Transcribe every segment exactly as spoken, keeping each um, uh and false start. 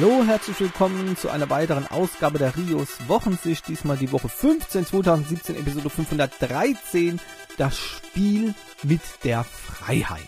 Hallo, herzlich willkommen zu einer weiteren Ausgabe der Rios Wochensicht. Diesmal die Woche fünfzehn, zweitausendsiebzehn, Episode fünfhundertdreizehn. Das Spiel mit der Freiheit.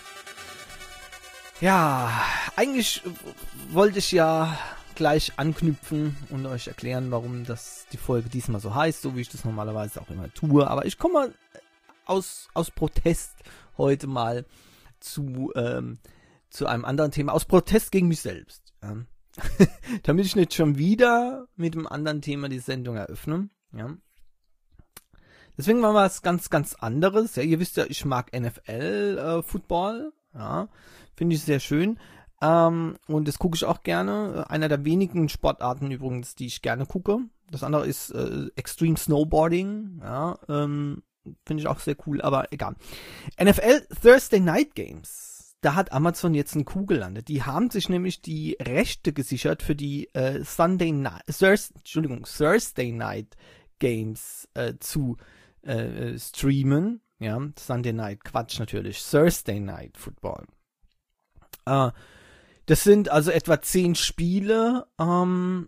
Ja, eigentlich wollte ich ja gleich anknüpfen und euch erklären, warum das die Folge diesmal so heißt, so wie ich das normalerweise auch immer tue. Aber ich komme aus, aus Protest heute mal zu, ähm, zu einem anderen Thema. Aus Protest gegen mich selbst. Ja. Damit ich nicht schon wieder mit einem anderen Thema die Sendung eröffne. Ja. Deswegen war was ganz, ganz anderes. Ja, ihr wisst ja, ich mag N F L-Football. Äh, ja, finde ich sehr schön. Ähm, und das gucke ich auch gerne. Einer der wenigen Sportarten übrigens, die ich gerne gucke. Das andere ist äh, Extreme Snowboarding. Ja, ähm, finde ich auch sehr cool, aber egal. N F L Thursday Night Games. Da hat Amazon jetzt einen Coup gelandet. Die haben sich nämlich die Rechte gesichert für die äh, Sunday Night, Thursday, Entschuldigung, Thursday Night Games äh, zu äh, streamen. Ja, Sunday Night, Quatsch natürlich. Thursday Night Football. Äh, das sind also etwa zehn Spiele, ähm,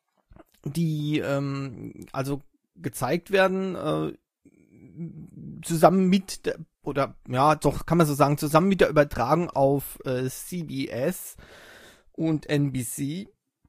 die ähm, also gezeigt werden, äh, zusammen mit der, oder ja, doch, kann man so sagen, zusammen mit der Übertragung auf äh, C B S und N B C.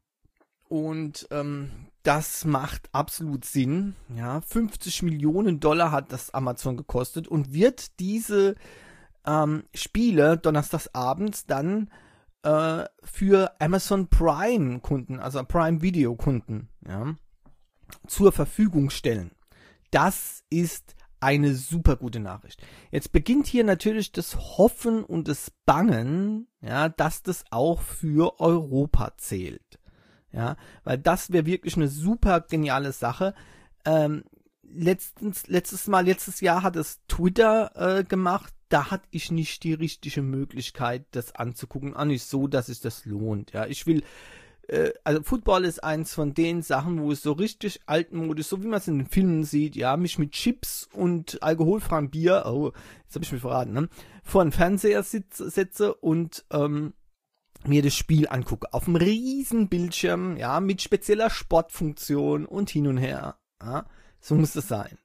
Und ähm, das macht absolut Sinn. Ja, fünfzig Millionen Dollar hat das Amazon gekostet und wird diese ähm, Spiele donnerstagsabends dann äh, für Amazon Prime Kunden, also Prime Video Kunden, ja, zur Verfügung stellen. Das ist eine super gute Nachricht. Jetzt beginnt hier natürlich das Hoffen und das Bangen, ja, dass das auch für Europa zählt. Ja, weil das wäre wirklich eine super geniale Sache. Ähm, letztens, letztes Mal, letztes Jahr hat es Twitter äh, gemacht. Da hatte ich nicht die richtige Möglichkeit, das anzugucken. Auch nicht so, dass es das lohnt. Ja, ich will also Football ist eins von den Sachen, wo es so richtig altmodisch, so wie man es in den Filmen sieht, ja, mich mit Chips und alkoholfreiem Bier, oh, jetzt habe ich mich verraten, ne, vor den Fernseher sitze, setze und ähm, mir das Spiel angucke. Auf einem riesen Bildschirm, ja, mit spezieller Sportfunktion und hin und her. Ja, so muss es sein.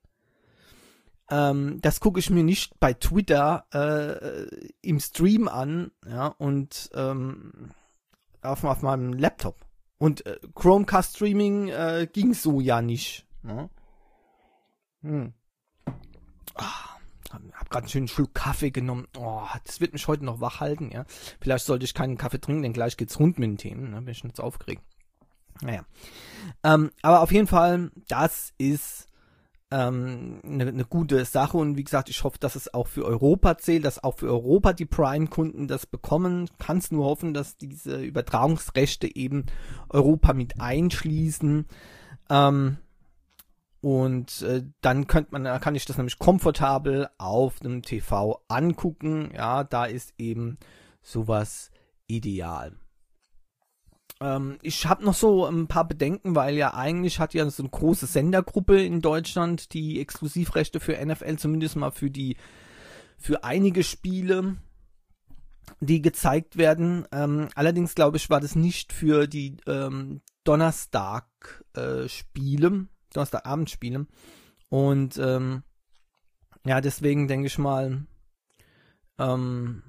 Ähm, das gucke ich mir nicht bei Twitter äh, im Stream an, ja, und ähm, Auf, auf meinem Laptop. Und äh, Chromecast Streaming äh, ging so ja nicht. Ne? Hm. Ah, hab gerade einen schönen Schluck Kaffee genommen. Oh, das wird mich heute noch wach halten. Ja? Vielleicht sollte ich keinen Kaffee trinken, denn gleich geht's rund mit den Themen. Ne? Bin ich nicht so aufgeregt. Naja. Ähm, aber auf jeden Fall, das ist eine ähm, ne, ne gute Sache und wie gesagt, ich hoffe, dass es auch für Europa zählt, dass auch für Europa die Prime-Kunden das bekommen. Kann es nur hoffen, dass diese Übertragungsrechte eben Europa mit einschließen. Ähm, und äh, dann könnte man, da kann ich das nämlich komfortabel auf dem T V angucken. Ja, da ist eben sowas ideal. Ich habe noch so ein paar Bedenken, weil ja eigentlich hat ja so eine große Sendergruppe in Deutschland die Exklusivrechte für N F L, zumindest mal für die, für einige Spiele, die gezeigt werden. Ähm, allerdings glaube ich, war das nicht für die ähm, Donnerstag-Spiele, äh, Donnerstagabendspiele. Und ähm, ja, deswegen denke ich mal, ähm,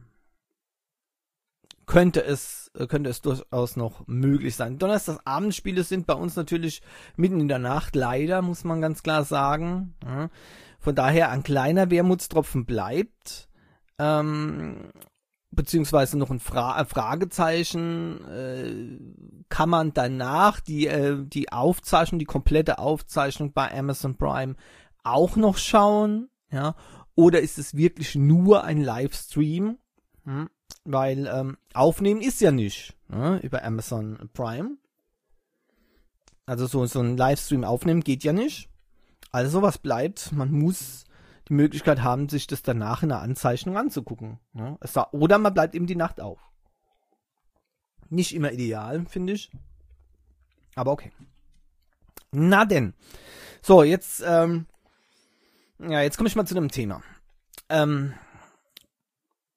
könnte es, könnte es durchaus noch möglich sein. Donnerstagsabendspiele sind bei uns natürlich mitten in der Nacht, leider, muss man ganz klar sagen. Ja. Von daher ein kleiner Wermutstropfen bleibt, ähm, beziehungsweise noch ein Fra- Fragezeichen, äh, kann man danach die, äh, die Aufzeichnung, die komplette Aufzeichnung bei Amazon Prime auch noch schauen, ja, oder ist es wirklich nur ein Livestream? Hm. Weil ähm, aufnehmen ist ja nicht, ne, über Amazon Prime. Also so, so ein Livestream aufnehmen geht ja nicht. Also was bleibt, man muss die Möglichkeit haben, sich das danach in der Anzeichnung anzugucken. Ne? Es war, oder man bleibt eben die Nacht auf. Nicht immer ideal, finde ich. Aber okay. Na denn. So, jetzt, ähm, ja, jetzt komme ich mal zu einem Thema. Ähm,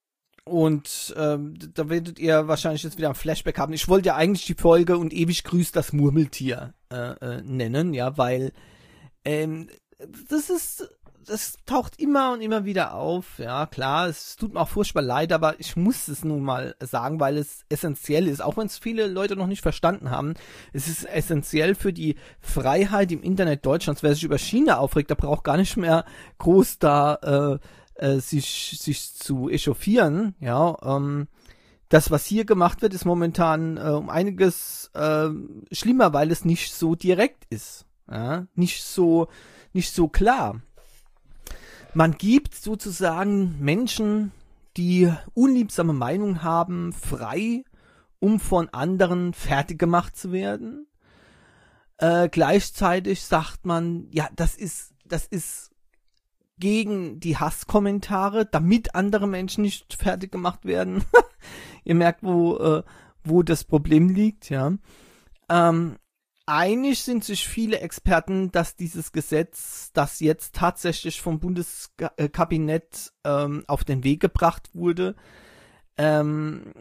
und ähm, da werdet ihr wahrscheinlich jetzt wieder ein Flashback haben. Ich wollte ja eigentlich die Folge und ewig grüßt das Murmeltier äh, äh, nennen, ja, weil ähm, das ist, das taucht immer und immer wieder auf, ja, klar, es tut mir auch furchtbar leid, aber ich muss es nun mal sagen, weil es essentiell ist, auch wenn es viele Leute noch nicht verstanden haben. Es ist essentiell für die Freiheit im Internet Deutschlands. Wer sich über China aufregt, der braucht gar nicht mehr groß da äh, äh, sich, sich zu echauffieren, ja, ähm, das, was hier gemacht wird, ist momentan äh, um einiges äh, schlimmer, weil es nicht so direkt ist, ja, nicht so, nicht so klar. Man gibt sozusagen Menschen, die unliebsame Meinung haben, frei, um von anderen fertig gemacht zu werden. Äh, gleichzeitig sagt man, ja, das ist, das ist gegen die Hasskommentare, damit andere Menschen nicht fertig gemacht werden. Ihr merkt, wo, äh, wo das Problem liegt, ja. Ähm, Einig sind sich viele Experten, dass dieses Gesetz, das jetzt tatsächlich vom Bundeskabinett ähm, auf den Weg gebracht wurde, ähm,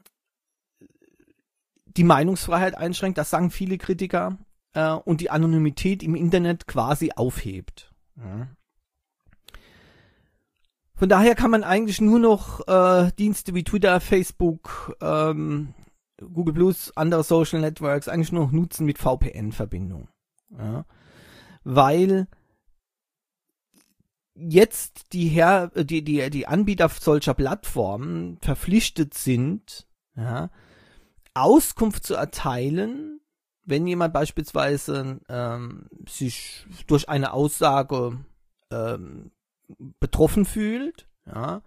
die Meinungsfreiheit einschränkt, das sagen viele Kritiker, äh, und die Anonymität im Internet quasi aufhebt. Ja. Von daher kann man eigentlich nur noch äh, Dienste wie Twitter, Facebook, ähm, Google Plus, andere Social Networks eigentlich nur noch nutzen mit V P N-Verbindung. Ja. Weil jetzt die, Her die, die, die Anbieter solcher Plattformen verpflichtet sind, ja, Auskunft zu erteilen, wenn jemand beispielsweise ähm, sich durch eine Aussage ähm, betroffen fühlt, ja,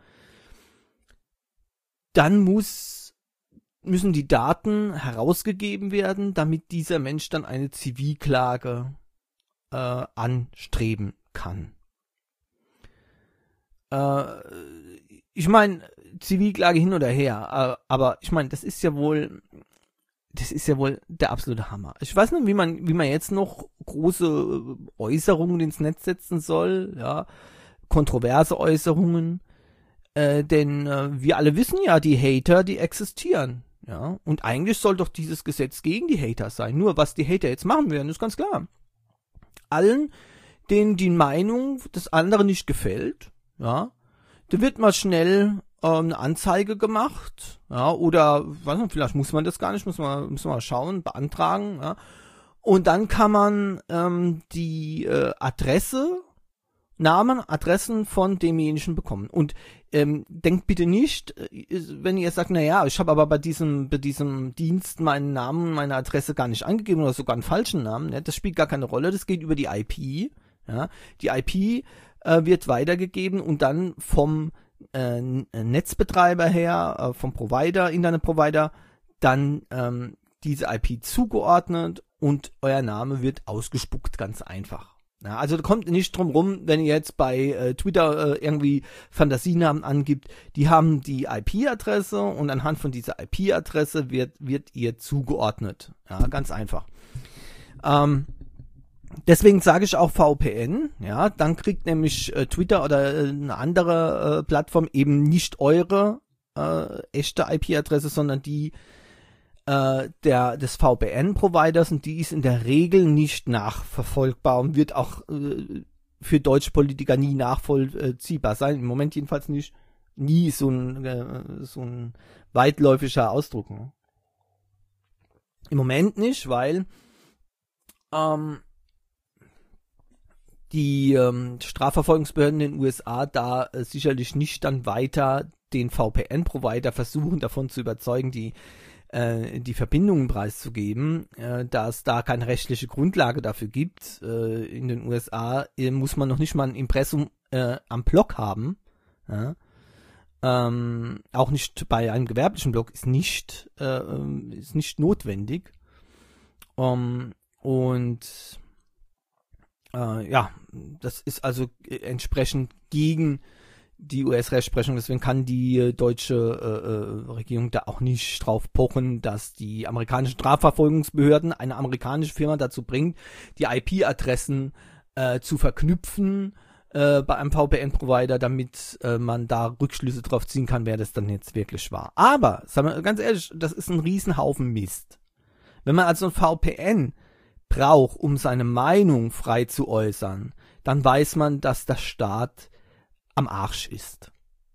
dann muss müssen die Daten herausgegeben werden, damit dieser Mensch dann eine Zivilklage äh, anstreben kann. Äh, ich meine, Zivilklage hin oder her, äh, aber ich meine, das ist ja wohl, das ist ja wohl der absolute Hammer. Ich weiß nicht, wie man, wie man jetzt noch große Äußerungen ins Netz setzen soll, ja, kontroverse Äußerungen, äh, denn äh, wir alle wissen ja, die Hater, die existieren. Ja, und eigentlich soll doch dieses Gesetz gegen die Hater sein. Nur was die Hater jetzt machen werden, ist ganz klar. Allen, denen die Meinung des anderen nicht gefällt, ja, da wird mal schnell ähm, eine Anzeige gemacht, ja, oder weiß nicht, vielleicht muss man das gar nicht, muss man, muss man mal schauen, beantragen, ja. Und dann kann man ähm, die äh, Adresse, Namen, Adressen von demjenigen bekommen. Und ähm, denkt bitte nicht, wenn ihr sagt, naja, ich habe aber bei diesem, bei diesem Dienst meinen Namen, meine Adresse gar nicht angegeben oder sogar einen falschen Namen, ne? Das spielt gar keine Rolle, das geht über die I P. Ja? Die I P äh, wird weitergegeben und dann vom äh, Netzbetreiber her, äh, vom Provider, Internetprovider, dann ähm, diese I P zugeordnet und euer Name wird ausgespuckt, ganz einfach. Ja, also da kommt nicht drum rum, wenn ihr jetzt bei äh, Twitter äh, irgendwie Fantasienamen angibt, die haben die I P-Adresse und anhand von dieser I P-Adresse wird, wird ihr zugeordnet. Ja, ganz einfach. Ähm, deswegen sage ich auch V P N, ja, dann kriegt nämlich äh, Twitter oder äh, eine andere äh, Plattform eben nicht eure äh, echte I P-Adresse, sondern die äh, der des V P N-Providers, und die ist in der Regel nicht nachverfolgbar und wird auch äh, für deutsche Politiker nie nachvollziehbar sein. Im Moment jedenfalls nicht. Nie so ein, äh, so ein weitläufiger Ausdruck. Ne? Im Moment nicht, weil ähm, die ähm, Strafverfolgungsbehörden in den U S A da äh, sicherlich nicht dann weiter den V P N-Provider versuchen, davon zu überzeugen, die die Verbindungen preiszugeben, äh, da es da keine rechtliche Grundlage dafür gibt. Äh, in den U S A äh, muss man noch nicht mal ein Impressum äh, am Block haben. Ja? Ähm, auch nicht bei einem gewerblichen Block ist nicht, äh, ist nicht notwendig. Um, und äh, ja, das ist also entsprechend gegen die U S-Rechtsprechung, deswegen kann die äh, deutsche äh, Regierung da auch nicht drauf pochen, dass die amerikanischen Strafverfolgungsbehörden eine amerikanische Firma dazu bringt, die I P-Adressen äh, zu verknüpfen äh, bei einem V P N-Provider, damit äh, man da Rückschlüsse drauf ziehen kann, wer das dann jetzt wirklich war. Aber, sagen wir ganz ehrlich, das ist ein Riesenhaufen Mist. Wenn man also ein V P N braucht, um seine Meinung frei zu äußern, dann weiß man, dass der Staat am Arsch ist.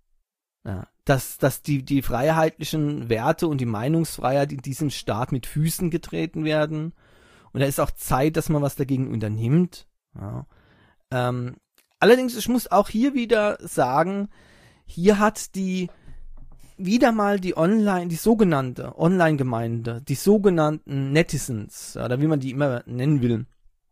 Ja, dass, dass die, die freiheitlichen Werte und die Meinungsfreiheit in diesem Staat mit Füßen getreten werden. Und da ist auch Zeit, dass man was dagegen unternimmt. Ja. Ähm, allerdings, ich muss auch hier wieder sagen, hier hat die wieder mal die Online, die sogenannte Online-Gemeinde, die sogenannten Netizens, oder wie man die immer nennen will,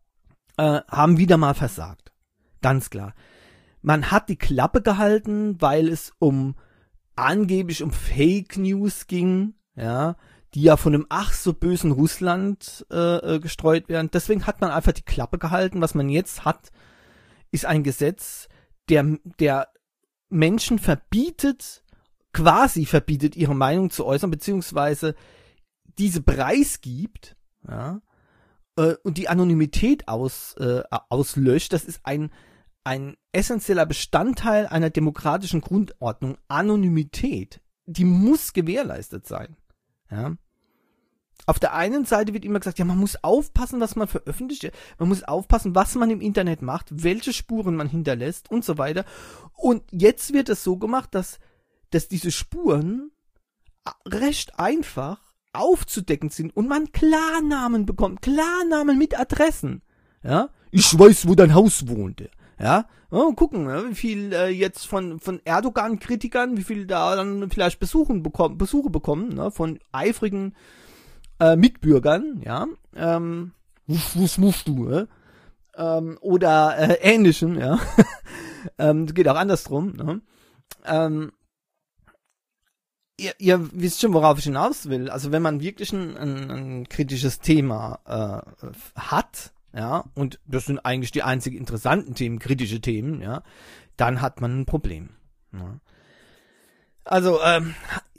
äh, haben wieder mal versagt. Ganz klar. Man hat die Klappe gehalten, weil es um angeblich um Fake News ging, ja, die ja von einem ach so bösen Russland äh, gestreut werden. Deswegen hat man einfach die Klappe gehalten. Was man jetzt hat, ist ein Gesetz, der, der Menschen verbietet, quasi verbietet, ihre Meinung zu äußern, beziehungsweise diese preisgibt, ja, äh, und die Anonymität aus, äh, auslöscht. Das ist ein ein essentieller Bestandteil einer demokratischen Grundordnung. Anonymität, die muss gewährleistet sein. Ja. Auf der einen Seite wird immer gesagt, ja, man muss aufpassen, was man veröffentlicht, man muss aufpassen, was man im Internet macht, welche Spuren man hinterlässt und so weiter. Und jetzt wird es so gemacht, dass, dass diese Spuren recht einfach aufzudecken sind und man Klarnamen bekommt, Klarnamen mit Adressen. Ja, ich weiß, wo dein Haus wohnte. Ja, oh, gucken, ja, wie viel äh, jetzt von von Erdogan-Kritikern, wie viel da dann vielleicht Besuchen bekommen, Besuche bekommen, ne, von eifrigen äh, Mitbürgern, ja, ähm, was musst du, äh? ähm, oder äh, Ähnlichem, ja, ähm, geht auch andersrum, ne, ähm, ihr, ihr wisst schon, worauf ich hinaus will. Also wenn man wirklich ein, ein, ein kritisches Thema äh, hat, ja, und das sind eigentlich die einzig interessanten Themen, kritische Themen, ja, dann hat man ein Problem. Ja. Also, ähm,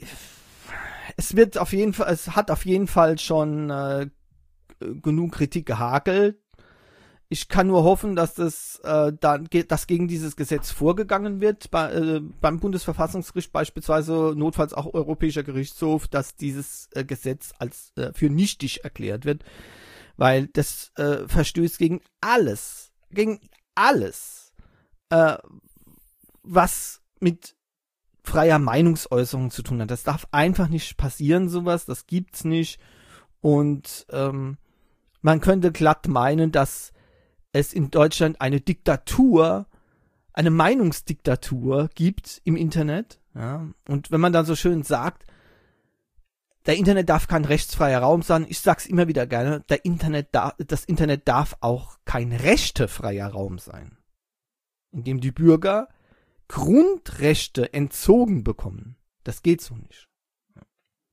es wird auf jeden Fall, es hat auf jeden Fall schon äh, genug Kritik gehagelt. Ich kann nur hoffen, dass das, äh, dann, dass gegen dieses Gesetz vorgegangen wird, bei, äh, beim Bundesverfassungsgericht beispielsweise, notfalls auch Europäischer Gerichtshof, dass dieses äh, Gesetz als äh, für nichtig erklärt wird. Weil das äh, verstößt gegen alles, gegen alles, äh, was mit freier Meinungsäußerung zu tun hat. Das darf einfach nicht passieren, sowas, das gibt's nicht. Und ähm, man könnte glatt meinen, dass es in Deutschland eine Diktatur, eine Meinungsdiktatur gibt im Internet. Ja? Und wenn man dann so schön sagt, der Internet darf kein rechtsfreier Raum sein. Ich sag's immer wieder gerne, der Internet da, das Internet darf auch kein rechtefreier Raum sein, in dem die Bürger Grundrechte entzogen bekommen. Das geht so nicht. Ja.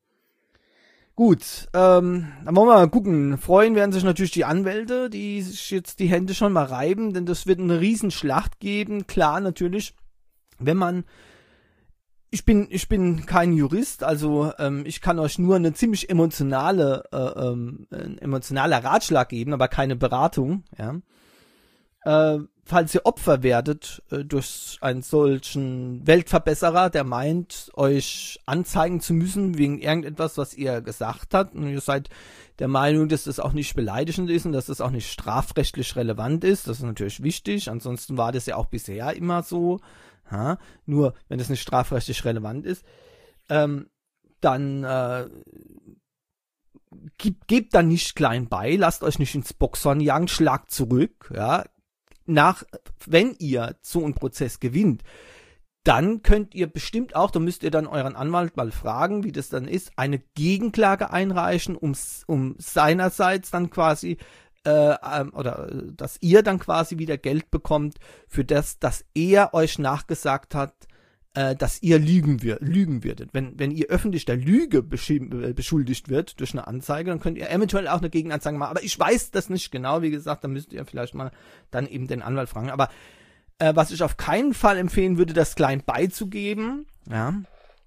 Gut, ähm, dann wollen wir mal gucken. Freuen werden sich natürlich die Anwälte, die sich jetzt die Hände schon mal reiben, denn das wird eine Riesenschlacht geben. Klar, natürlich, wenn man Ich bin, ich bin kein Jurist, also ähm, ich kann euch nur eine ziemlich emotionale, äh, ähm, ein emotionaler Ratschlag geben, aber keine Beratung. Ja. Äh, falls ihr Opfer werdet äh, durch einen solchen Weltverbesserer, der meint, euch anzeigen zu müssen wegen irgendetwas, was ihr gesagt habt, und ihr seid der Meinung, dass das auch nicht beleidigend ist und dass das auch nicht strafrechtlich relevant ist, das ist natürlich wichtig. Ansonsten war das ja auch bisher immer so. Ha, nur wenn das nicht strafrechtlich relevant ist, ähm, dann äh, gebt, gebt dann nicht klein bei, lasst euch nicht ins Boxhorn jagen, schlagt zurück, ja, nach, wenn ihr so einen Prozess gewinnt, dann könnt ihr bestimmt auch, da müsst ihr dann euren Anwalt mal fragen, wie das dann ist, eine Gegenklage einreichen, um, um seinerseits dann quasi Äh, oder dass ihr dann quasi wieder Geld bekommt für das, dass er euch nachgesagt hat, äh, dass ihr lügen, wir, lügen würdet. Wenn, wenn ihr öffentlich der Lüge beschuldigt wird durch eine Anzeige, dann könnt ihr eventuell auch eine Gegenanzeige machen. Aber ich weiß das nicht genau, wie gesagt, da müsst ihr vielleicht mal dann eben den Anwalt fragen. Aber äh, was ich auf keinen Fall empfehlen würde, das klein beizugeben, ja,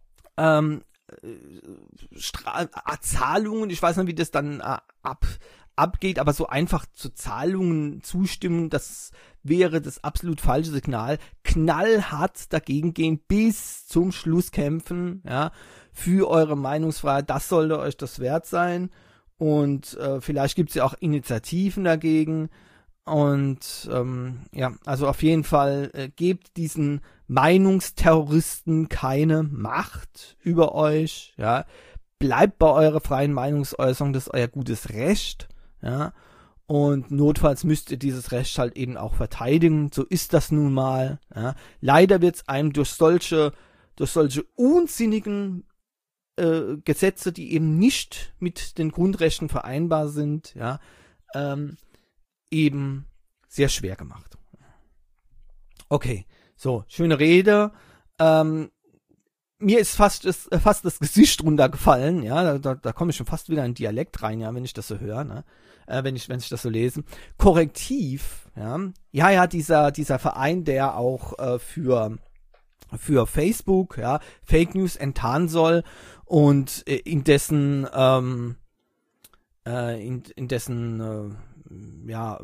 ähm, Stra- Zahlungen, ich weiß nicht, wie das dann äh, ab abgeht, aber so einfach zu Zahlungen zustimmen, das wäre das absolut falsche Signal. Knallhart dagegen gehen, bis zum Schluss kämpfen, ja, für eure Meinungsfreiheit, das sollte euch das wert sein. Und äh, vielleicht gibt es ja auch Initiativen dagegen. Und ähm, ja, also auf jeden Fall äh, gebt diesen Meinungsterroristen keine Macht über euch. Ja, bleibt bei eurer freien Meinungsäußerung, das ist euer gutes Recht. Ja, und notfalls müsst ihr dieses Recht halt eben auch verteidigen. So ist das nun mal. Ja. Leider wird es einem durch solche, durch solche unsinnigen äh, Gesetze, die eben nicht mit den Grundrechten vereinbar sind, ja, ähm, eben sehr schwer gemacht. Okay, so, schöne Rede. Ähm, mir ist fast das, fast das Gesicht runtergefallen, ja, da, da, da komme ich schon fast wieder in Dialekt rein, ja, wenn ich das so höre, ne, äh, wenn ich, wenn ich das so lese. Korrektiv, ja, ja, ja, dieser, dieser Verein, der auch äh, für, für Facebook, ja, Fake News enttarnen soll und äh, in dessen, ähm, äh, in, in dessen, äh, ja,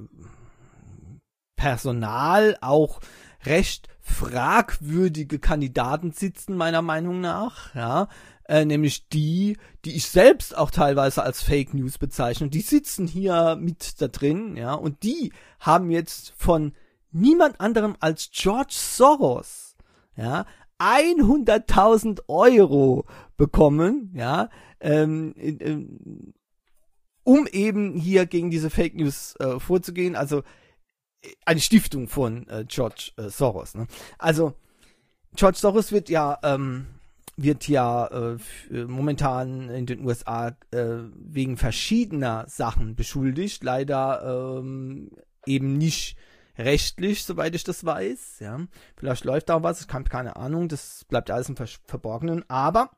Personal auch recht fragwürdige Kandidaten sitzen, meiner Meinung nach, ja, äh, nämlich die, die ich selbst auch teilweise als Fake News bezeichne, die sitzen hier mit da drin, ja, und die haben jetzt von niemand anderem als George Soros, ja, hunderttausend Euro bekommen, ja, ähm, ähm, um eben hier gegen diese Fake News äh, vorzugehen, also eine Stiftung von äh, George äh, Soros. Ne? Also George Soros wird ja ähm, wird ja äh, f- momentan in den U S A äh, wegen verschiedener Sachen beschuldigt, leider ähm, eben nicht rechtlich, soweit ich das weiß. Ja, vielleicht läuft da was, ich habe keine Ahnung, das bleibt alles im Ver- Verborgenen. Aber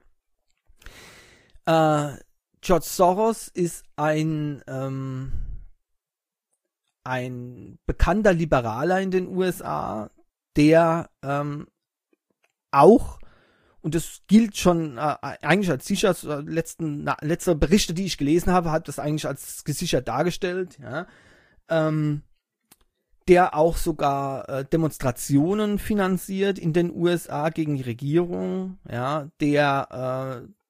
äh, George Soros ist ein ähm, ein bekannter Liberaler in den U S A, der ähm, auch, und das gilt schon äh, eigentlich als sicher, äh, letzten, na, letzte Berichte, die ich gelesen habe, hat das eigentlich als gesichert dargestellt, ja, ähm, der auch sogar äh, Demonstrationen finanziert in den U S A gegen die Regierung, ja, der äh,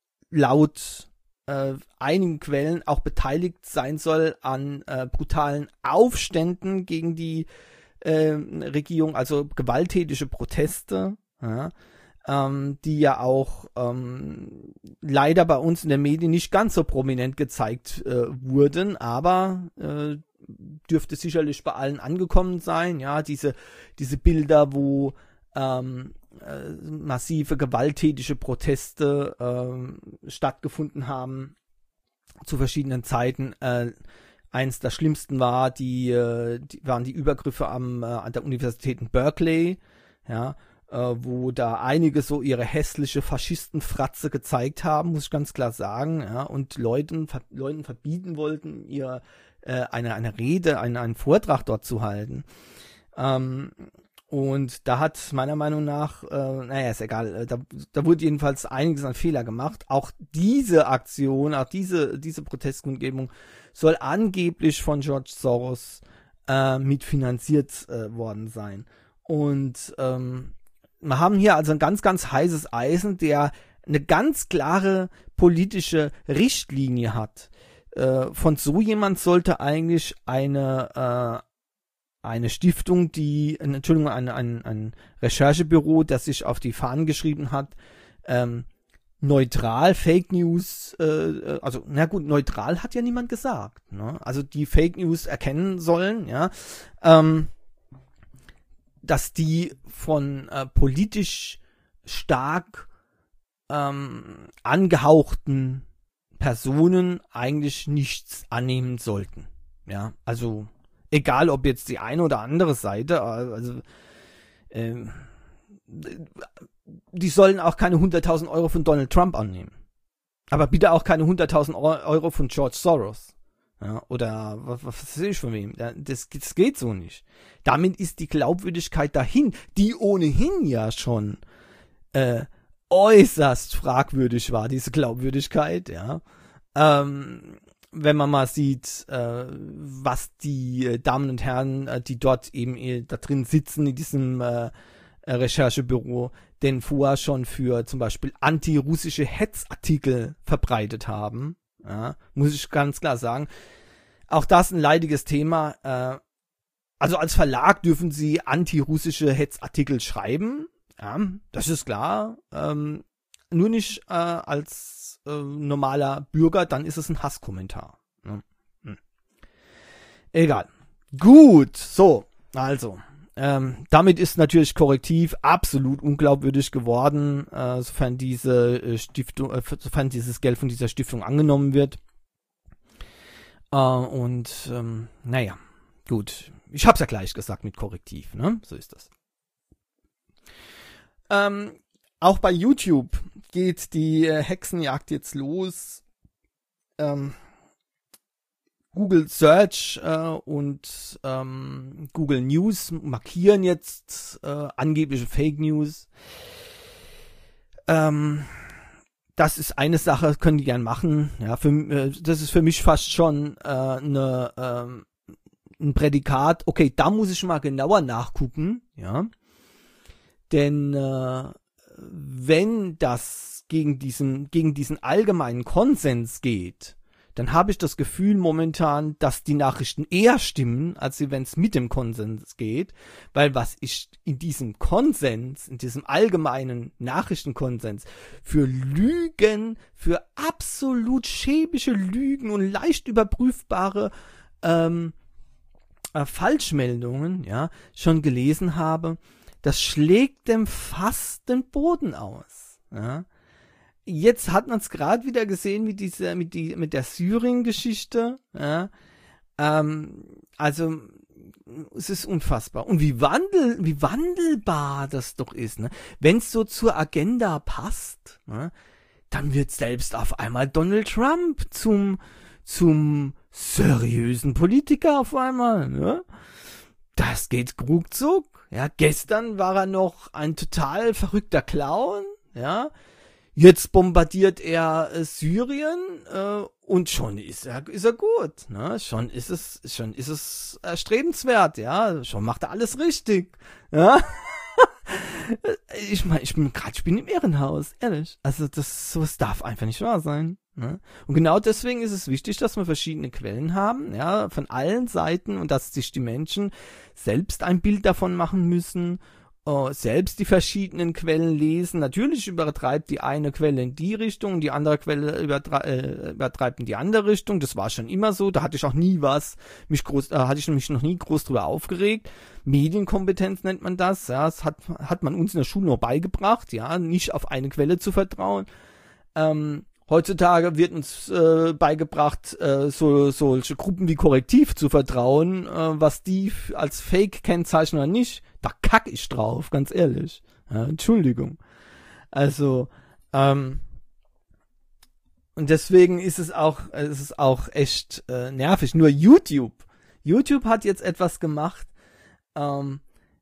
laut Äh, einigen Quellen auch beteiligt sein soll an äh, brutalen Aufständen gegen die äh, Regierung, also gewalttätige Proteste, ja, ähm, die ja auch ähm, leider bei uns in den Medien nicht ganz so prominent gezeigt äh, wurden, aber äh, dürfte sicherlich bei allen angekommen sein, ja, diese, diese Bilder, wo ähm, Äh, massive gewalttätige Proteste äh, stattgefunden haben zu verschiedenen Zeiten. Äh, eins der schlimmsten war die, äh, die waren die Übergriffe am äh, an der Universität in Berkeley, ja, äh, wo da einige so ihre hässliche Faschistenfratze gezeigt haben, muss ich ganz klar sagen, ja, und Leuten ver- Leuten verbieten wollten, ihr äh, eine eine Rede, einen einen Vortrag dort zu halten. Ähm, Und da hat meiner Meinung nach, äh, naja, ist egal, da, da wurde jedenfalls einiges an Fehler gemacht. Auch diese Aktion, auch diese, diese Protestkundgebung soll angeblich von George Soros äh, mitfinanziert äh, worden sein. Und ähm, wir haben hier also ein ganz, ganz heißes Eisen, der eine ganz klare politische Richtlinie hat. Äh, von so jemand sollte eigentlich eine äh, eine Stiftung, die, Entschuldigung, ein, ein, ein Recherchebüro, das sich auf die Fahnen geschrieben hat, ähm, neutral Fake News, äh, also, na gut, neutral hat ja niemand gesagt, ne? Also die Fake News erkennen sollen, ja, ähm, dass die von äh, politisch stark ähm, angehauchten Personen eigentlich nichts annehmen sollten, ja, also egal, ob jetzt die eine oder andere Seite, also ähm, die sollen auch keine hunderttausend Euro von Donald Trump annehmen. Aber bitte auch keine hunderttausend Euro von George Soros. Ja, oder was, was weiß ich von wem. Das, das geht so nicht. Damit ist die Glaubwürdigkeit dahin, die ohnehin ja schon äh, äußerst fragwürdig war, diese Glaubwürdigkeit, ja. Ähm, wenn man mal sieht, äh, was die äh, Damen und Herren, äh, die dort eben äh, da drin sitzen in diesem äh, Recherchebüro, denn vorher schon für zum Beispiel antirussische Hetzartikel verbreitet haben, ja, muss ich ganz klar sagen. Auch das ein leidiges Thema. Äh, also als Verlag dürfen sie antirussische Hetzartikel schreiben, ja, das ist klar. Ähm, nur nicht äh, als äh, normaler Bürger, dann ist es ein Hasskommentar. Ne? Hm. Egal. Gut, so, also. Ähm, damit ist natürlich Korrektiv absolut unglaubwürdig geworden, äh, sofern diese äh, Stiftung, äh, sofern dieses Geld von dieser Stiftung angenommen wird. Äh, und ähm, naja, gut. Ich hab's ja gleich gesagt mit Korrektiv, ne? So ist das. Ähm, auch bei YouTube geht die äh, Hexenjagd jetzt los. Ähm, Google Search äh, und ähm, Google News markieren jetzt äh, angebliche Fake News. Ähm, das ist eine Sache, können die gern machen. Ja, für, äh, das ist für mich fast schon äh, eine, ähm, ein Prädikat. Okay, da muss ich mal genauer nachgucken. Ja, denn äh, wenn das gegen diesen gegen diesen allgemeinen Konsens geht, dann habe ich das Gefühl momentan, dass die Nachrichten eher stimmen, als wenn es mit dem Konsens geht. Weil was ich in diesem Konsens, in diesem allgemeinen Nachrichtenkonsens für Lügen, für absolut chemische Lügen und leicht überprüfbare ähm, äh, Falschmeldungen, ja, schon gelesen habe, das schlägt dem fast den Boden aus, ja. Jetzt hat man es gerade wieder gesehen mit dieser, mit die, mit der Syrien-Geschichte. Ja, ähm, also es ist unfassbar. Und wie wandel, wie wandelbar das doch ist. Ne? Wenn es so zur Agenda passt, ne, dann wird selbst auf einmal Donald Trump zum zum seriösen Politiker auf einmal. Ne? Das geht ruckzuck. Ja, gestern war er noch ein total verrückter Clown. Ja. Jetzt bombardiert er äh, Syrien äh, und schon ist er ist er gut, ne? Schon ist es schon ist es erstrebenswert, ja. Schon macht er alles richtig, ja. ich meine, ich bin gerade, ich bin im Ehrenhaus, ehrlich. Also das sowas darf einfach nicht wahr sein. Ne? Und genau deswegen ist es wichtig, dass wir verschiedene Quellen haben, ja, von allen Seiten und dass sich die Menschen selbst ein Bild davon machen müssen. Uh, selbst die verschiedenen Quellen lesen. Natürlich übertreibt die eine Quelle in die Richtung, die andere Quelle übertre- äh, übertreibt in die andere Richtung. Das war schon immer so. Da hatte ich auch nie was, mich groß, äh, hatte ich mich noch nie groß drüber aufgeregt. Medienkompetenz nennt man das. Ja, das hat, hat man uns in der Schule noch beigebracht. Ja, nicht auf eine Quelle zu vertrauen. Ähm, Heutzutage wird uns äh, beigebracht, äh, so solche Gruppen wie Korrektiv zu vertrauen, äh, was die f- als Fake kennzeichnen oder nicht. Da kack ich drauf, ganz ehrlich. Ja, Entschuldigung. Also, ähm, und deswegen ist es auch, äh, ist es auch echt äh, nervig. Nur YouTube. YouTube hat jetzt etwas gemacht, ähm,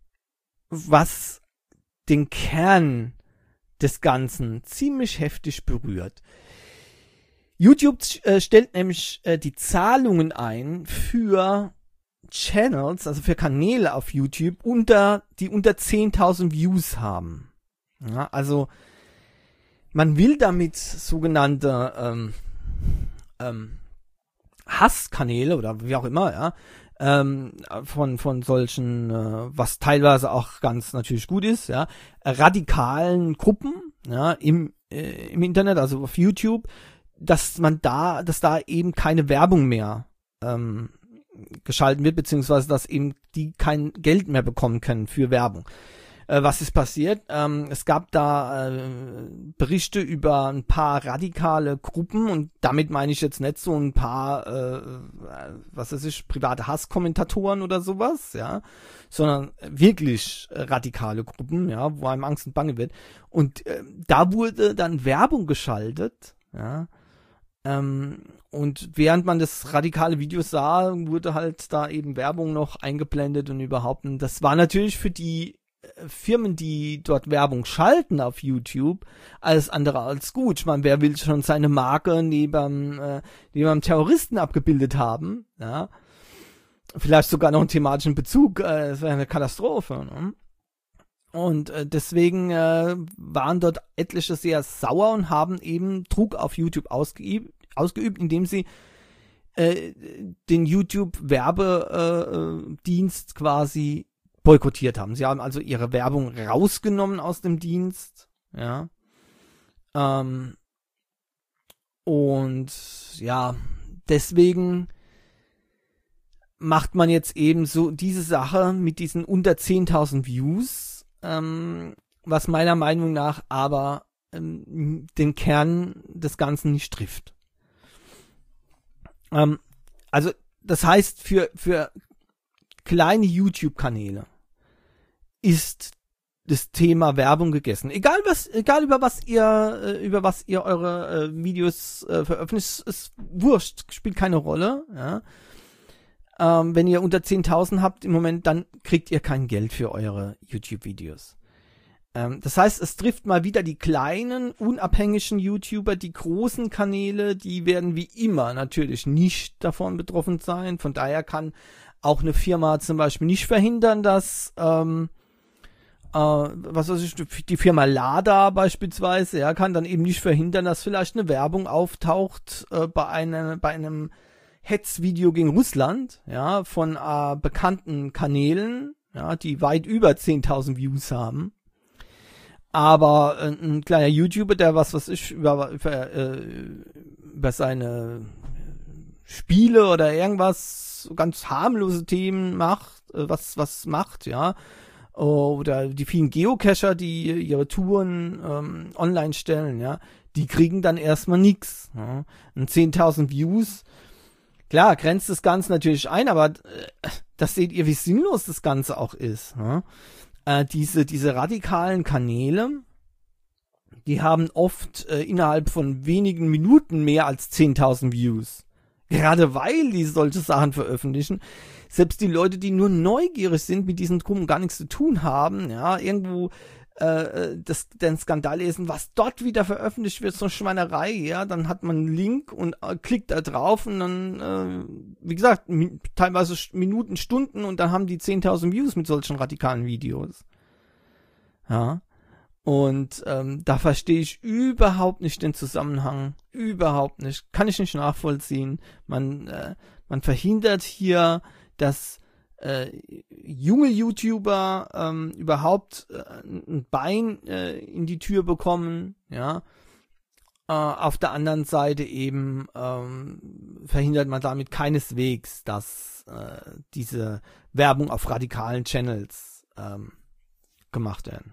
was den Kern des Ganzen ziemlich heftig berührt. YouTube äh, stellt nämlich äh, die Zahlungen ein für Channels, also für Kanäle auf YouTube, unter die unter zehntausend Views haben. Ja, also man will damit sogenannte ähm, ähm, Hasskanäle oder wie auch immer, ja, ähm, von von solchen, äh, was teilweise auch ganz natürlich gut ist, ja, radikalen Gruppen, ja, im äh, im Internet, also auf YouTube, dass man da, dass da eben keine Werbung mehr ähm, geschalten wird, beziehungsweise dass eben die kein Geld mehr bekommen können für Werbung. Äh, was ist passiert? Ähm, es gab da äh, Berichte über ein paar radikale Gruppen und damit meine ich jetzt nicht so ein paar, äh, was weiß ich, private Hasskommentatoren oder sowas, ja, sondern wirklich radikale Gruppen, ja, wo einem Angst und Bange wird. Und äh, da wurde dann Werbung geschaltet, ja. Ähm, und während man das radikale Video sah, wurde halt da eben Werbung noch eingeblendet und überhaupt. Und das war natürlich für die Firmen, die dort Werbung schalten auf YouTube, alles andere als gut. Ich meine, wer will schon seine Marke neben, äh, neben einem Terroristen abgebildet haben? Ja, vielleicht sogar noch einen thematischen Bezug. Äh, das wäre eine Katastrophe. Ne? Und äh, deswegen äh, waren dort etliche sehr sauer und haben eben Druck auf YouTube ausgeübt, ausgeübt indem sie äh, den YouTube-Werbedienst äh, quasi boykottiert haben. Sie haben also ihre Werbung rausgenommen aus dem Dienst. Ja. Ähm, und ja, deswegen macht man jetzt eben so diese Sache mit diesen unter zehntausend Views, ähm, was meiner Meinung nach aber ähm, den Kern des Ganzen nicht trifft. Ähm, also das heißt, für, für kleine YouTube-Kanäle ist das Thema Werbung gegessen. Egal was, egal über was ihr, über was ihr eure äh, Videos äh, veröffentlicht, ist wurscht, spielt keine Rolle. Ja. Ähm, wenn ihr unter zehntausend habt im Moment, dann kriegt ihr kein Geld für eure YouTube-Videos. Ähm, das heißt, es trifft mal wieder die kleinen, unabhängigen YouTuber, die großen Kanäle, die werden wie immer natürlich nicht davon betroffen sein. Von daher kann auch eine Firma zum Beispiel nicht verhindern, dass ähm, äh, was weiß ich, die Firma Lada beispielsweise, ja, kann dann eben nicht verhindern, dass vielleicht eine Werbung auftaucht äh, bei einem bei einem Hetzvideo gegen Russland, ja, von äh, bekannten Kanälen, ja, die weit über zehntausend Views haben. Aber äh, ein kleiner YouTuber, der was was ich über über, äh, über seine Spiele oder irgendwas ganz harmlose Themen macht, äh, was was macht, ja, oder die vielen Geocacher, die ihre Touren ähm, online stellen, ja, die kriegen dann erstmal nix. Ja. Und zehntausend Views, klar, grenzt das Ganze natürlich ein, aber äh, das seht ihr, wie sinnlos das Ganze auch ist. Ja. Äh, diese, diese radikalen Kanäle, die haben oft äh, innerhalb von wenigen Minuten mehr als zehntausend Views. Gerade weil die solche Sachen veröffentlichen. Selbst die Leute, die nur neugierig sind, mit diesen Gruppen gar nichts zu tun haben, ja, irgendwo äh, das, den Skandal lesen, was dort wieder veröffentlicht wird, so eine Schweinerei, ja, dann hat man einen Link und äh, klickt da drauf und dann, äh, wie gesagt, mi- teilweise Minuten, Stunden und dann haben die zehntausend Views mit solchen radikalen Videos. Ja. Und ähm, da verstehe ich überhaupt nicht den Zusammenhang. Überhaupt nicht. Kann ich nicht nachvollziehen. Man, äh, man verhindert hier, dass äh, junge YouTuber ähm, überhaupt äh, ein Bein äh, in die Tür bekommen. Ja. Äh, auf der anderen Seite eben ähm, verhindert man damit keineswegs, dass äh, diese Werbung auf radikalen Channels ähm, gemacht werden.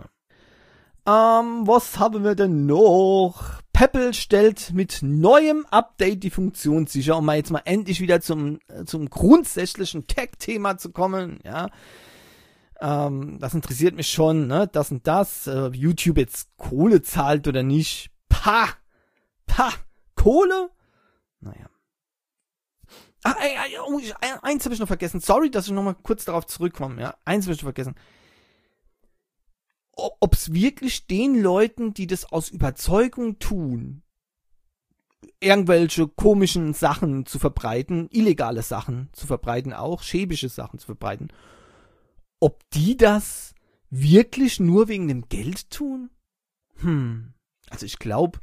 Ähm, was haben wir denn noch? Peppel stellt mit neuem Update die Funktion sicher, um mal jetzt mal endlich wieder zum, äh, zum grundsätzlichen Tech-Thema zu kommen, ja. Ähm, das interessiert mich schon, ne, das und das, äh, ob YouTube jetzt Kohle zahlt oder nicht. Pah! Pah! Kohle? Naja. Ach, ey, ey, oh, ich, eins habe ich noch vergessen. Sorry, dass ich noch mal kurz darauf zurückkomme, ja. Eins habe ich noch vergessen. Ob es wirklich den Leuten, die das aus Überzeugung tun, irgendwelche komischen Sachen zu verbreiten, illegale Sachen zu verbreiten, auch schäbische Sachen zu verbreiten, ob die das wirklich nur wegen dem Geld tun? Hm, also ich glaube,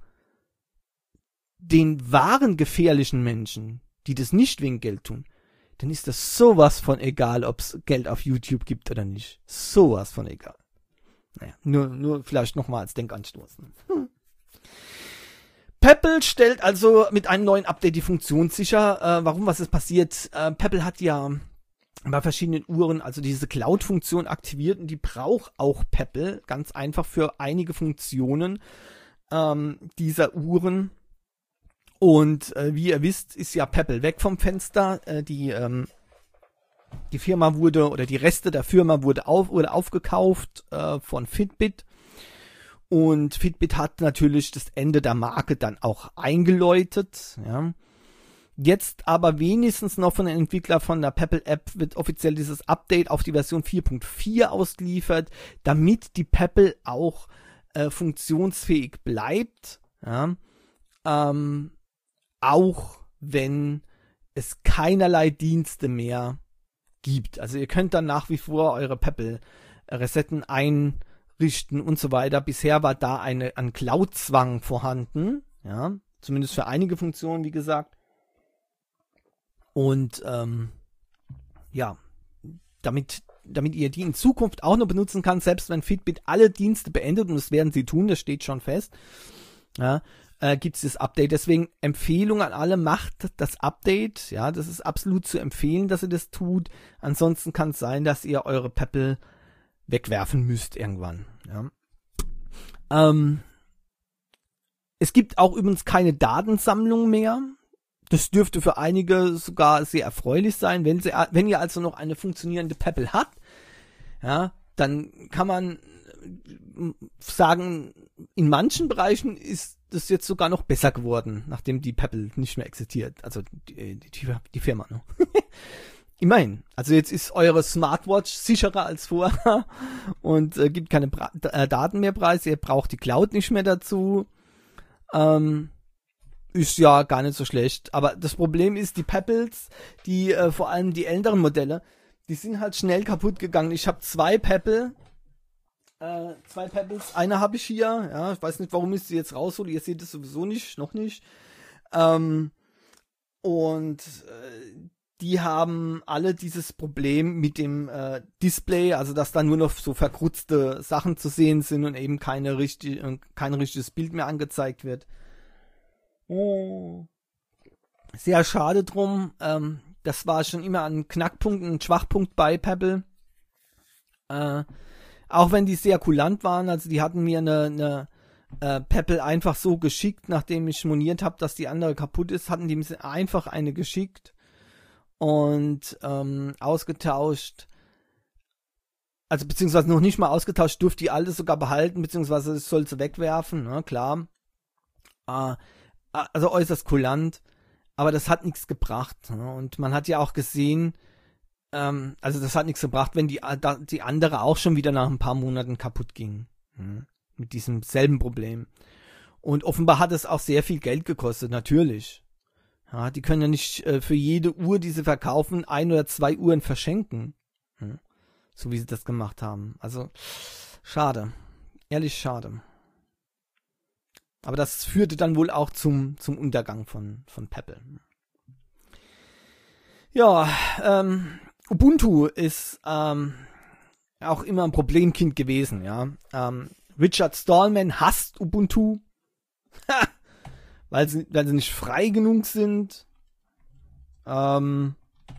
den wahren gefährlichen Menschen, die das nicht wegen Geld tun, dann ist das sowas von egal, ob es Geld auf YouTube gibt oder nicht. Sowas von egal. Naja, nur, nur vielleicht nochmal als Denkanstoß. Hm. Peppel stellt also mit einem neuen Update die Funktion sicher. Äh, warum, was ist passiert? Äh, Peppel hat ja bei verschiedenen Uhren also diese Cloud-Funktion aktiviert und die braucht auch Peppel ganz einfach für einige Funktionen ähm, dieser Uhren. Und äh, wie ihr wisst, ist ja Peppel weg vom Fenster. Äh, die ähm, Die Firma wurde, oder die Reste der Firma wurde, auf, wurde aufgekauft äh, von Fitbit. Und Fitbit hat natürlich das Ende der Marke dann auch eingeläutet. Ja. Jetzt aber wenigstens noch von den Entwicklern von der Pebble-App wird offiziell dieses Update auf die Version vier Punkt vier ausgeliefert, damit die Pebble auch äh, funktionsfähig bleibt. Ja? Ähm, auch wenn es keinerlei Dienste mehr gibt. Also ihr könnt dann nach wie vor eure Pebble resetten, einrichten und so weiter. Bisher war da eine, ein Cloud-Zwang vorhanden, ja, zumindest für einige Funktionen, wie gesagt. Und ähm, ja, damit, damit ihr die in Zukunft auch noch benutzen kann, selbst wenn Fitbit alle Dienste beendet, und das werden sie tun, das steht schon fest, ja, äh, gibt es das Update. Deswegen Empfehlung an alle, macht das Update, ja, das ist absolut zu empfehlen, dass ihr das tut. Ansonsten kann es sein, dass ihr eure Pebble wegwerfen müsst irgendwann, ja. Ähm, es gibt auch übrigens keine Datensammlung mehr. Das dürfte für einige sogar sehr erfreulich sein, wenn sie, wenn ihr also noch eine funktionierende Pebble habt, ja, dann kann man sagen, in manchen Bereichen ist das jetzt sogar noch besser geworden, nachdem die Pebble nicht mehr existiert, also die, die, die Firma, ne? Immerhin, also jetzt ist eure Smartwatch sicherer als vorher und äh, gibt keine Bra- äh, Daten mehr preis, ihr braucht die Cloud nicht mehr dazu, ähm, ist ja gar nicht so schlecht, aber das Problem ist, die Pebbles, die äh, vor allem die älteren Modelle, die sind halt schnell kaputt gegangen. Ich habe zwei Pebble, äh, zwei Pebbles, eine habe ich hier, ja, ich weiß nicht, warum ich sie jetzt raushole, ihr seht es sowieso nicht, noch nicht, ähm, und äh, die haben alle dieses Problem mit dem äh, Display, also dass da nur noch so verkrutzte Sachen zu sehen sind und eben keine richtig, kein richtiges Bild mehr angezeigt wird. Oh. Sehr schade drum. Ähm, das war schon immer ein Knackpunkt, ein Schwachpunkt bei Pebble. Äh, auch wenn die sehr kulant waren, also die hatten mir eine, eine äh, Pebble einfach so geschickt, nachdem ich moniert habe, dass die andere kaputt ist, hatten die mir einfach eine geschickt und ähm, ausgetauscht. Also beziehungsweise noch nicht mal ausgetauscht, durfte die alte sogar behalten, beziehungsweise das soll sie wegwerfen, ne, klar. Äh, Also äußerst kulant, aber das hat nichts gebracht. Ne? Und man hat ja auch gesehen, ähm, also das hat nichts gebracht, wenn die, die andere auch schon wieder nach ein paar Monaten kaputt ging. Ne? Mit diesem selben Problem. Und offenbar hat es auch sehr viel Geld gekostet, natürlich. Ja, die können ja nicht äh, für jede Uhr, die sie verkaufen, ein oder zwei Uhren verschenken. Ne? So wie sie das gemacht haben. Also, schade. Ehrlich schade. Aber das führte dann wohl auch zum, zum Untergang von, von Pebble. Ja, ähm, Ubuntu ist ähm, auch immer ein Problemkind gewesen, ja. Ähm, Richard Stallman hasst Ubuntu, weil sie, weil sie nicht frei genug sind. Ähm,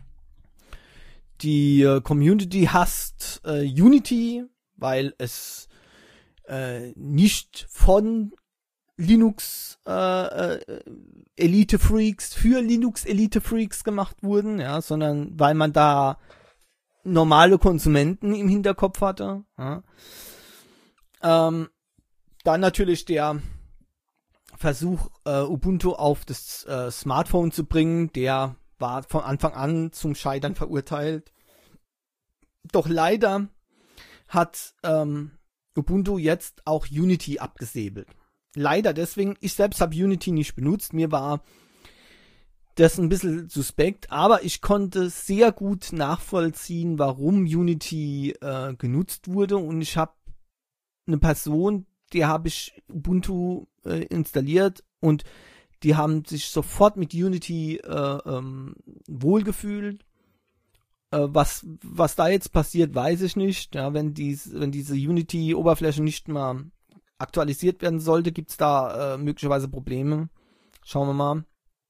die äh, Community hasst äh, Unity, weil es äh, nicht von Linux äh, äh, Elite-Freaks für Linux-Elite-Freaks gemacht wurden, ja, sondern weil man da normale Konsumenten im Hinterkopf hatte. Ja. Ähm, dann natürlich der Versuch, äh, Ubuntu auf das äh, Smartphone zu bringen, der war von Anfang an zum Scheitern verurteilt. Doch leider hat ähm, Ubuntu jetzt auch Unity abgesäbelt. Leider deswegen, ich selbst habe Unity nicht benutzt, mir war das ein bisschen suspekt, aber ich konnte sehr gut nachvollziehen, warum Unity äh, genutzt wurde, und ich habe eine Person, die habe ich Ubuntu äh, installiert, und die haben sich sofort mit Unity äh, ähm, wohlgefühlt. Äh, was, was da jetzt passiert, weiß ich nicht. Ja, wenn, dies, wenn diese Unity-Oberfläche nicht mal aktualisiert werden sollte, gibt es da äh, möglicherweise Probleme. Schauen wir mal.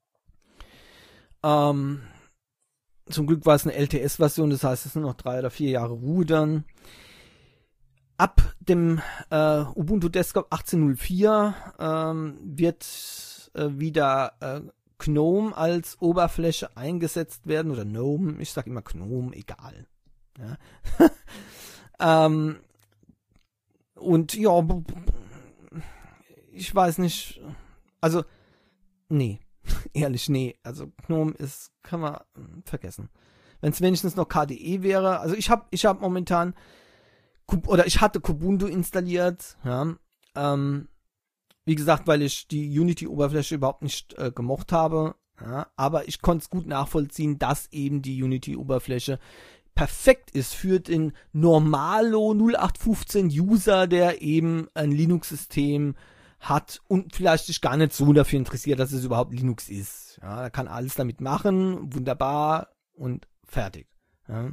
Ähm, zum Glück war es eine L T S-Version, das heißt, es sind noch drei oder vier Jahre Ruhe dann. Ab dem äh, Ubuntu Desktop achtzehn Punkt null vier ähm, wird äh, wieder äh, GNOME als Oberfläche eingesetzt werden, oder GNOME, ich sag immer GNOME, egal. Ja. ähm, und ja, ich weiß nicht, also, nee. ehrlich, nee. Also Gnome ist, kann man vergessen. Wenn es wenigstens noch K D E wäre. Also ich habe ich hab momentan, oder ich hatte Kubuntu installiert, ja, ähm, wie gesagt, weil ich die Unity-Oberfläche überhaupt nicht äh, gemocht habe, ja, aber ich konnte es gut nachvollziehen, dass eben die Unity-Oberfläche perfekt ist für den Normalo null acht fünfzehn User, der eben ein Linux-System hat und vielleicht sich gar nicht so dafür interessiert, dass es überhaupt Linux ist. Ja, er kann alles damit machen, wunderbar und fertig. Ja.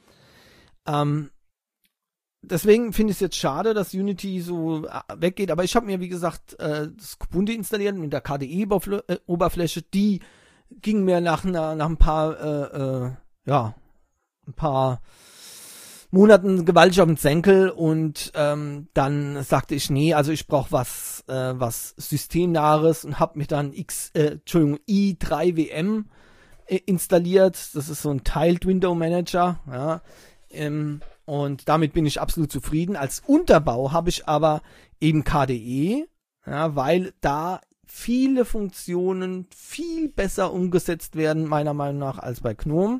Ähm, deswegen finde ich es jetzt schade, dass Unity so weggeht, aber ich habe mir, wie gesagt, äh, das Kubuntu installiert mit der K D E-Oberfläche, die ging mir nach, einer, nach ein paar, äh, äh, ja, ein paar Monaten gewaltig auf den Senkel und ähm, dann sagte ich, nee, also ich brauche was, äh, was Systemnahes und habe mir dann X, äh, Entschuldigung, i drei W M äh, installiert. Das ist so ein Tiled Window Manager, ja, ähm, und damit bin ich absolut zufrieden. Als Unterbau habe ich aber eben K D E, ja, weil da viele Funktionen viel besser umgesetzt werden, meiner Meinung nach, als bei Gnome.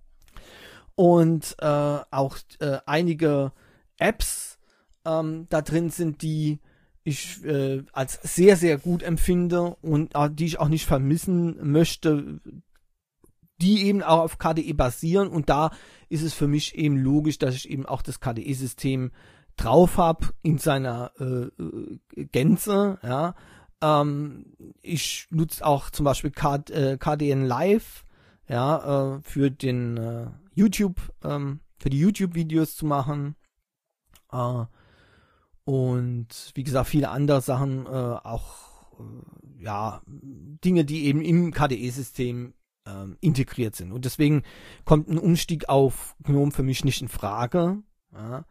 Und äh, auch äh, einige Apps ähm, da drin sind, die ich äh, als sehr, sehr gut empfinde und äh, die ich auch nicht vermissen möchte, die eben auch auf K D E basieren. Und da ist es für mich eben logisch, dass ich eben auch das K D E-System drauf habe in seiner äh, Gänze. Ja. Ähm, ich nutze auch zum Beispiel K D N Live, ja, äh, für den äh, YouTube, ähm, für die YouTube-Videos zu machen. Äh, und wie gesagt, viele andere Sachen, äh, auch äh, ja, Dinge, die eben im K D E-System äh, integriert sind. Und deswegen kommt ein Umstieg auf Gnome für mich nicht in Frage. Ja.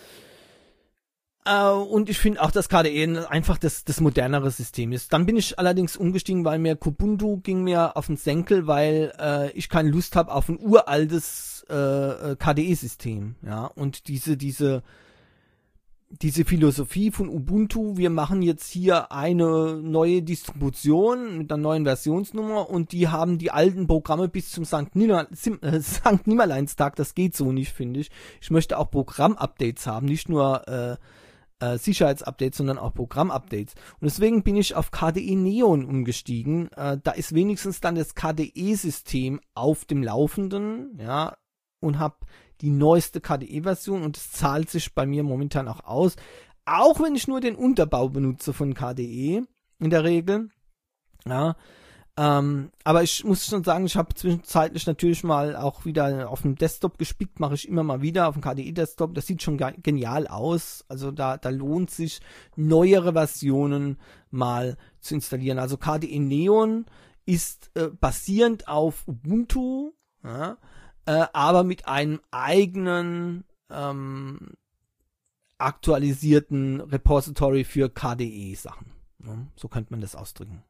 Uh, und ich finde auch, dass K D E einfach das, das modernere System ist. Dann bin ich allerdings umgestiegen, weil mir Kubuntu ging mir auf den Senkel, weil äh, ich keine Lust habe auf ein uraltes äh, K D E-System. Ja, und diese diese diese Philosophie von Ubuntu, wir machen jetzt hier eine neue Distribution mit einer neuen Versionsnummer und die haben die alten Programme bis zum Sankt Nimmerleinstag. Das geht so nicht, finde ich. Ich möchte auch Programm-Updates haben, nicht nur äh, Sicherheitsupdates, sondern auch Programmupdates. Und deswegen bin ich auf K D E Neon umgestiegen. Äh, da ist wenigstens dann das K D E-System auf dem Laufenden, ja, und habe die neueste K D E-Version und es zahlt sich bei mir momentan auch aus. Auch wenn ich nur den Unterbau benutze von K D E in der Regel. Ja. Ähm, aber ich muss schon sagen, ich habe zwischenzeitlich natürlich mal auch wieder auf dem Desktop gespickt, mache ich immer mal wieder auf dem K D E-Desktop. Das sieht schon ge- genial aus. Also da, da lohnt sich, neuere Versionen mal zu installieren. Also K D E Neon ist äh, basierend auf Ubuntu, ja, äh, aber mit einem eigenen ähm, aktualisierten Repository für K D E-Sachen. Ja, so könnte man das ausdrücken.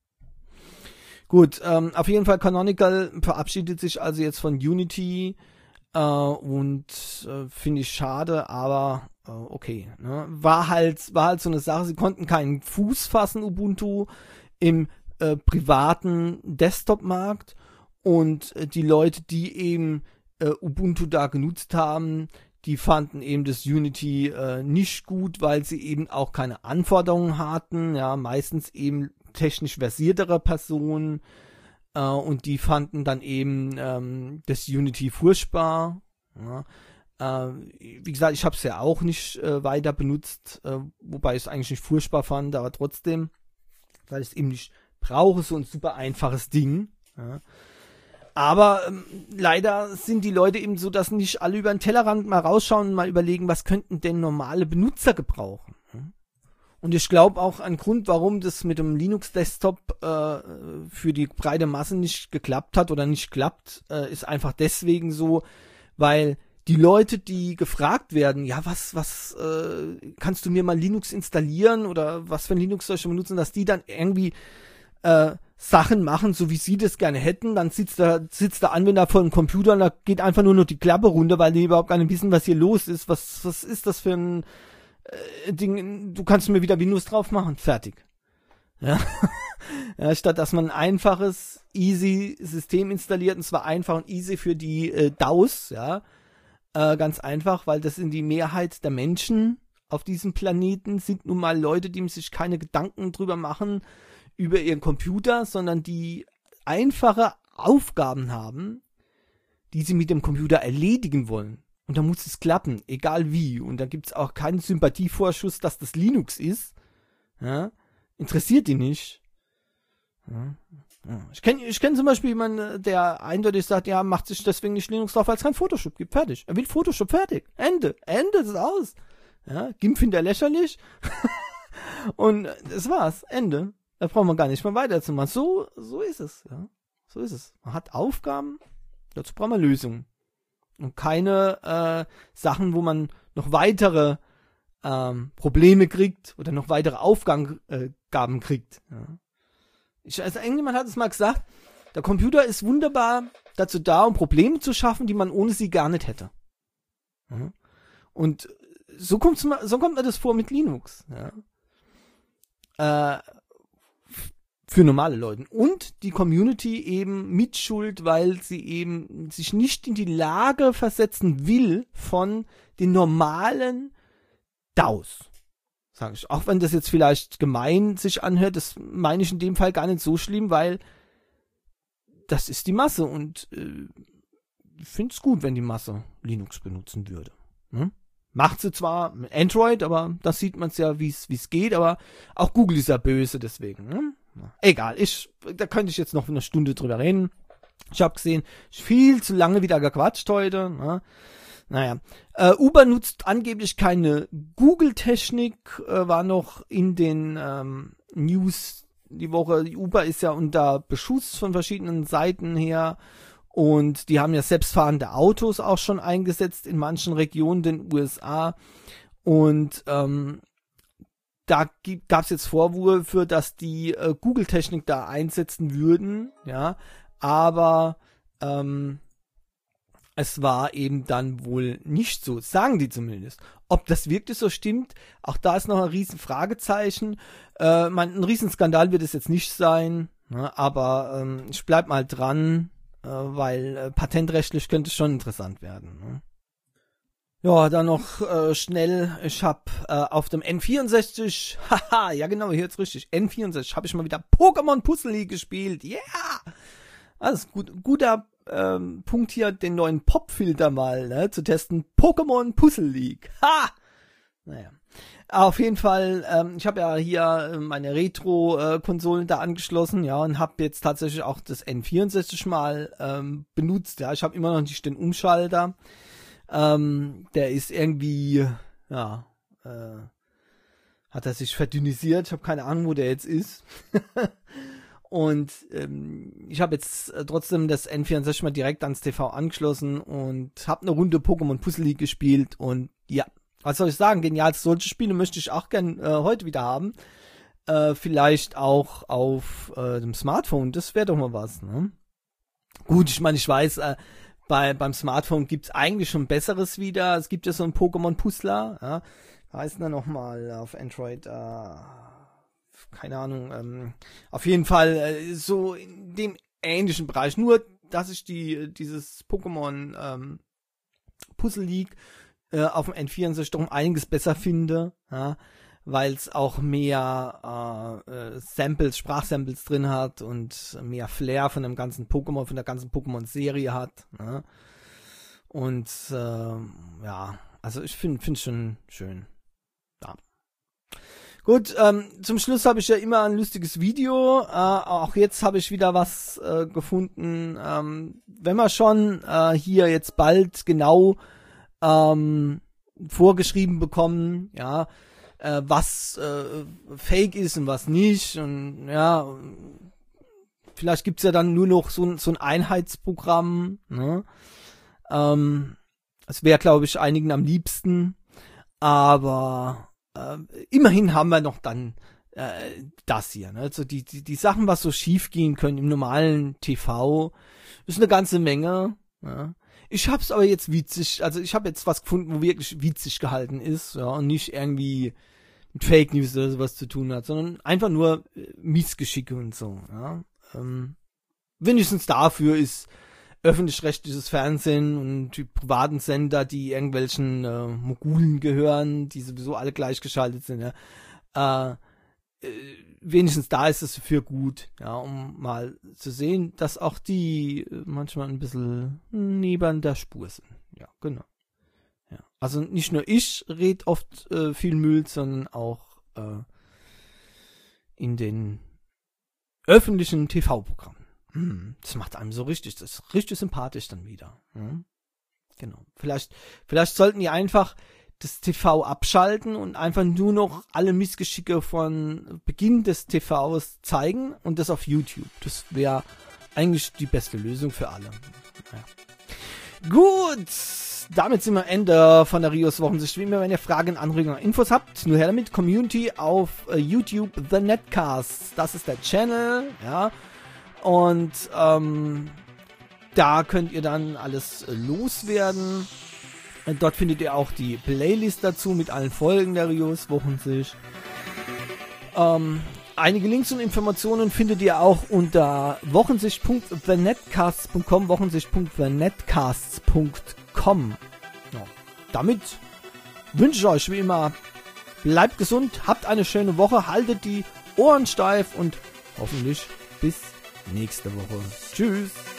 Gut, ähm, auf jeden Fall Canonical verabschiedet sich also jetzt von Unity äh, und äh, finde ich schade, aber äh, okay. Ne? War halt war halt so eine Sache, sie konnten keinen Fuß fassen, Ubuntu, im äh, privaten Desktop-Markt und äh, die Leute, die eben äh, Ubuntu da genutzt haben, die fanden eben das Unity äh, nicht gut, weil sie eben auch keine Anforderungen hatten, ja, meistens eben technisch versiertere Personen äh, und die fanden dann eben ähm, das Unity furchtbar. Ja. Äh, wie gesagt, ich habe es ja auch nicht äh, weiter benutzt, äh, wobei ich es eigentlich nicht furchtbar fand, aber trotzdem, weil ich es eben nicht brauche, so ein super einfaches Ding. Ja. Aber ähm, leider sind die Leute eben so, dass nicht alle über den Tellerrand mal rausschauen und mal überlegen, was könnten denn normale Benutzer gebrauchen. Und ich glaube auch ein Grund, warum das mit dem Linux-Desktop äh, für die breite Masse nicht geklappt hat oder nicht klappt, äh, ist einfach deswegen so, weil die Leute, die gefragt werden, ja, was, was, äh, kannst du mir mal Linux installieren oder was für ein Linux soll ich benutzen, dass die dann irgendwie äh, Sachen machen, so wie sie das gerne hätten, dann sitzt der, sitzt der Anwender vor dem Computer und da geht einfach nur noch die Klappe runter, weil die überhaupt gar nicht wissen, was hier los ist. Was, was ist das für ein Ding, du kannst mir wieder Windows drauf machen, fertig. Ja. Ja, statt dass man ein einfaches, easy System installiert, und zwar einfach und easy für die äh, D A Os, ja, äh, ganz einfach, weil das sind die Mehrheit der Menschen auf diesem Planeten, sind nun mal Leute, die sich keine Gedanken drüber machen, über ihren Computer, sondern die einfache Aufgaben haben, die sie mit dem Computer erledigen wollen. Und da muss es klappen, egal wie. Und da gibt es auch keinen Sympathievorschuss, dass das Linux ist. Ja, interessiert die nicht. Ja, ja. Ich kenne ich kenn zum Beispiel jemanden, der eindeutig sagt, ja, macht sich deswegen nicht Linux drauf, weil es kein Photoshop gibt. Fertig. Er will Photoshop, fertig. Ende. Ende, das ist aus. Ja, GIMP findet er lächerlich. Und das war's. Ende. Da braucht man gar nicht mehr weiterzumachen. So, so ist es. Ja, so ist es. Man hat Aufgaben, dazu braucht man Lösungen. Und keine äh, Sachen, wo man noch weitere ähm, Probleme kriegt oder noch weitere Aufgaben äh, Gaben kriegt. Ja. Ich, also irgendjemand hat es mal gesagt, der Computer ist wunderbar dazu da, um Probleme zu schaffen, die man ohne sie gar nicht hätte. Ja. Und so kommt's mal, so kommt mir das vor mit Linux. Ja. Äh, für normale Leute. Und die Community eben mitschuld, weil sie eben sich nicht in die Lage versetzen will von den normalen D A Os. Sag ich. Auch wenn das jetzt vielleicht gemein sich anhört, das meine ich in dem Fall gar nicht so schlimm, weil das ist die Masse und äh, ich finde es gut, wenn die Masse Linux benutzen würde. Hm? Macht sie zwar mit Android, aber das sieht man es ja, wie es geht, aber auch Google ist ja böse deswegen. Hm? Egal, ich, da könnte ich jetzt noch eine Stunde drüber reden. Ich habe gesehen, viel zu lange wieder gequatscht heute. Ne? Naja, äh, Uber nutzt angeblich keine Google-Technik, äh, war noch in den ähm, News die Woche. Uber ist ja unter Beschuss von verschiedenen Seiten her und die haben ja selbstfahrende Autos auch schon eingesetzt in manchen Regionen den U S A und ähm, da gab es jetzt Vorwürfe, dass die äh, Google-Technik da einsetzen würden, ja, aber ähm, es war eben dann wohl nicht so, sagen die zumindest. Ob das wirklich so stimmt, auch da ist noch ein riesen Fragezeichen. Äh, man, ein Riesenskandal wird es jetzt nicht sein, ne, aber ähm, ich bleib mal dran, äh, weil äh, patentrechtlich könnte es schon interessant werden, ne? Ja, dann noch äh, schnell, ich habe äh, auf dem N vierundsechzig, haha, ja genau, hier jetzt richtig, N vierundsechzig, habe ich mal wieder Pokémon Puzzle League gespielt, yeah! Also gut, guter ähm, Punkt hier, den neuen Pop-Filter mal ne, zu testen, Pokémon Puzzle League, ha! Naja, auf jeden Fall, ähm, ich habe ja hier meine Retro-Konsolen da angeschlossen, ja, und habe jetzt tatsächlich auch das N vierundsechzig mal ähm, benutzt, ja, ich habe immer noch nicht den Umschalter. Ähm, der ist irgendwie, ja, äh, hat er sich verdünnisiert. Ich habe keine Ahnung, wo der jetzt ist. Und ähm, ich habe jetzt äh, trotzdem das N vierundsechzig mal direkt ans T V angeschlossen und habe eine Runde Pokémon Puzzle League gespielt. Und ja, was soll ich sagen? Genial, solche Spiele möchte ich auch gern äh, heute wieder haben. Äh, vielleicht auch auf äh, dem Smartphone. Das wäre doch mal was, ne? Gut, ich meine, ich weiß, äh, Bei, beim Smartphone gibt's eigentlich schon Besseres wieder. Es gibt ja so einen Pokémon-Puzzler. Ja. Da heißt er nochmal auf Android, äh, keine Ahnung. Ähm, auf jeden Fall äh, so in dem ähnlichen Bereich. Nur, dass ich die dieses Pokémon ähm, Puzzle League äh, auf dem N vierundsechzig doch um einiges besser finde. Ja. Weil es auch mehr äh, äh, Samples, Sprachsamples drin hat und mehr Flair von dem ganzen Pokémon, von der ganzen Pokémon-Serie hat. Ne? Und äh, ja, also ich finde finde schon schön. Ja. Gut, ähm, zum Schluss habe ich ja immer ein lustiges Video. Äh, auch jetzt habe ich wieder was äh, gefunden. Ähm, wenn wir schon äh, hier jetzt bald genau ähm, vorgeschrieben bekommen, ja, Äh, was äh, fake ist und was nicht und ja, vielleicht gibt's ja dann nur noch so, so ein Einheitsprogramm, ne? Ähm, das wäre, glaube ich, einigen am liebsten, aber äh, immerhin haben wir noch dann äh, das hier, ne? Also die, die, die Sachen, was so schief gehen können im normalen T V, ist eine ganze Menge, ne? Ich hab's aber jetzt witzig, also ich habe jetzt was gefunden, wo wirklich witzig gehalten ist, ja, und nicht irgendwie mit Fake News oder sowas zu tun hat, sondern einfach nur äh, Missgeschicke und so. Ja? Ähm, wenigstens dafür ist öffentlich-rechtliches Fernsehen und die privaten Sender, die irgendwelchen äh, Mogulen gehören, die sowieso alle gleichgeschaltet sind, ja, äh, äh, wenigstens da ist es für gut, ja, um mal zu sehen, dass auch die äh, manchmal ein bisschen neben der Spur sind. Ja, genau. Ja. Also nicht nur ich rede oft äh, viel Müll, sondern auch äh, in den öffentlichen T V-Programmen. Hm, das macht einem so richtig, das ist richtig sympathisch dann wieder. Hm? Genau. Vielleicht, vielleicht sollten die einfach das T V abschalten und einfach nur noch alle Missgeschicke von Beginn des T Vs zeigen und das auf YouTube. Das wäre eigentlich die beste Lösung für alle. Ja. Gut, damit sind wir am Ende von der Rios Wochensicht. Wie immer, wenn ihr Fragen, Anregungen, Infos habt, nur her damit. Community auf äh, YouTube, The Netcast. Das ist der Channel, ja. Und ähm, da könnt ihr dann alles äh, loswerden. Und dort findet ihr auch die Playlist dazu mit allen Folgen der Rios Wochensicht. Ähm, einige Links und Informationen findet ihr auch unter wochensicht punkt the netcasts punkt com, wochensicht punkt the netcasts punkt com. Ja. Damit wünsche ich euch wie immer, bleibt gesund, habt eine schöne Woche, haltet die Ohren steif und hoffentlich bis nächste Woche. Tschüss.